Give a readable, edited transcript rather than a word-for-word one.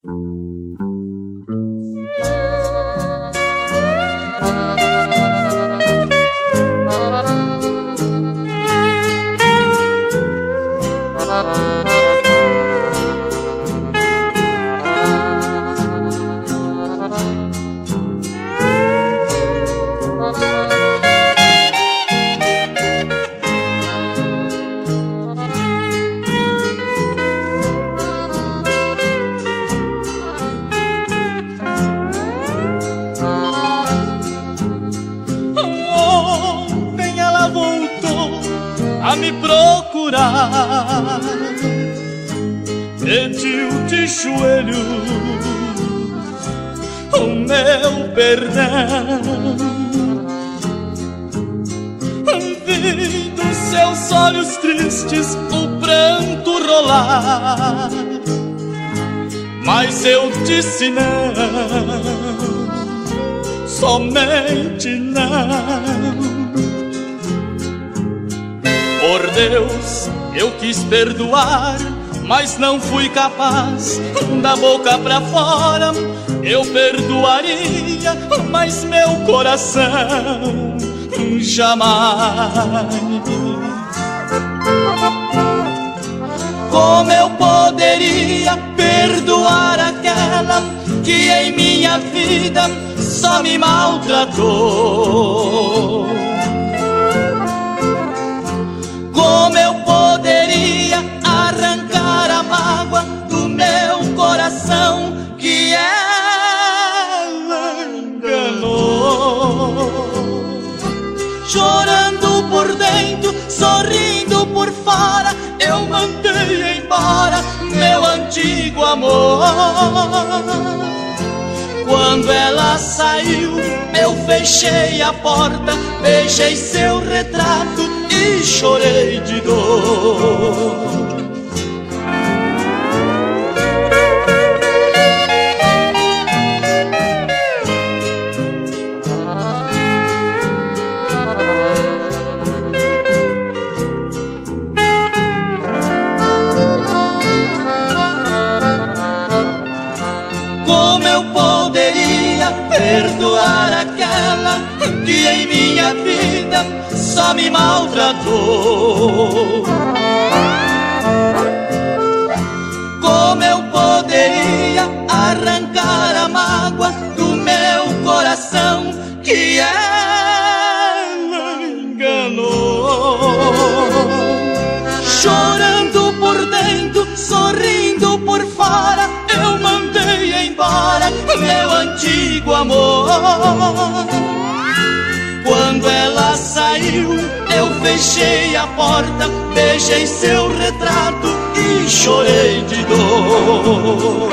Ontem ela voltou a me procurar, pediu de joelhos o meu perdão. Vi dos seus olhos tristes o pranto rolar, mas eu disse não, somente não. Por Deus, eu quis perdoar, mas não fui capaz. Da boca pra fora eu perdoaria, mas meu coração jamais. Como eu poderia perdoar aquela que em minha vida só me maltratou? Como eu poderia arrancar a mágoa do meu coração que ela enganou? Chorando por dentro, sorrindo por fora, eu mandei embora meu antigo amor. Quando ela saiu, eu fechei a porta, beijei seu retrato e chorei de dor. Como eu poderia perdoar aquela que em minha vida só me maltratou? Como eu poderia arrancar a mágoa do meu coração que ela enganou? Chorando por dentro, sorrindo por fora, eu mandei embora meu antigo amor. Quando ela saiu, eu fechei a porta, beijei seu retrato e chorei de dor.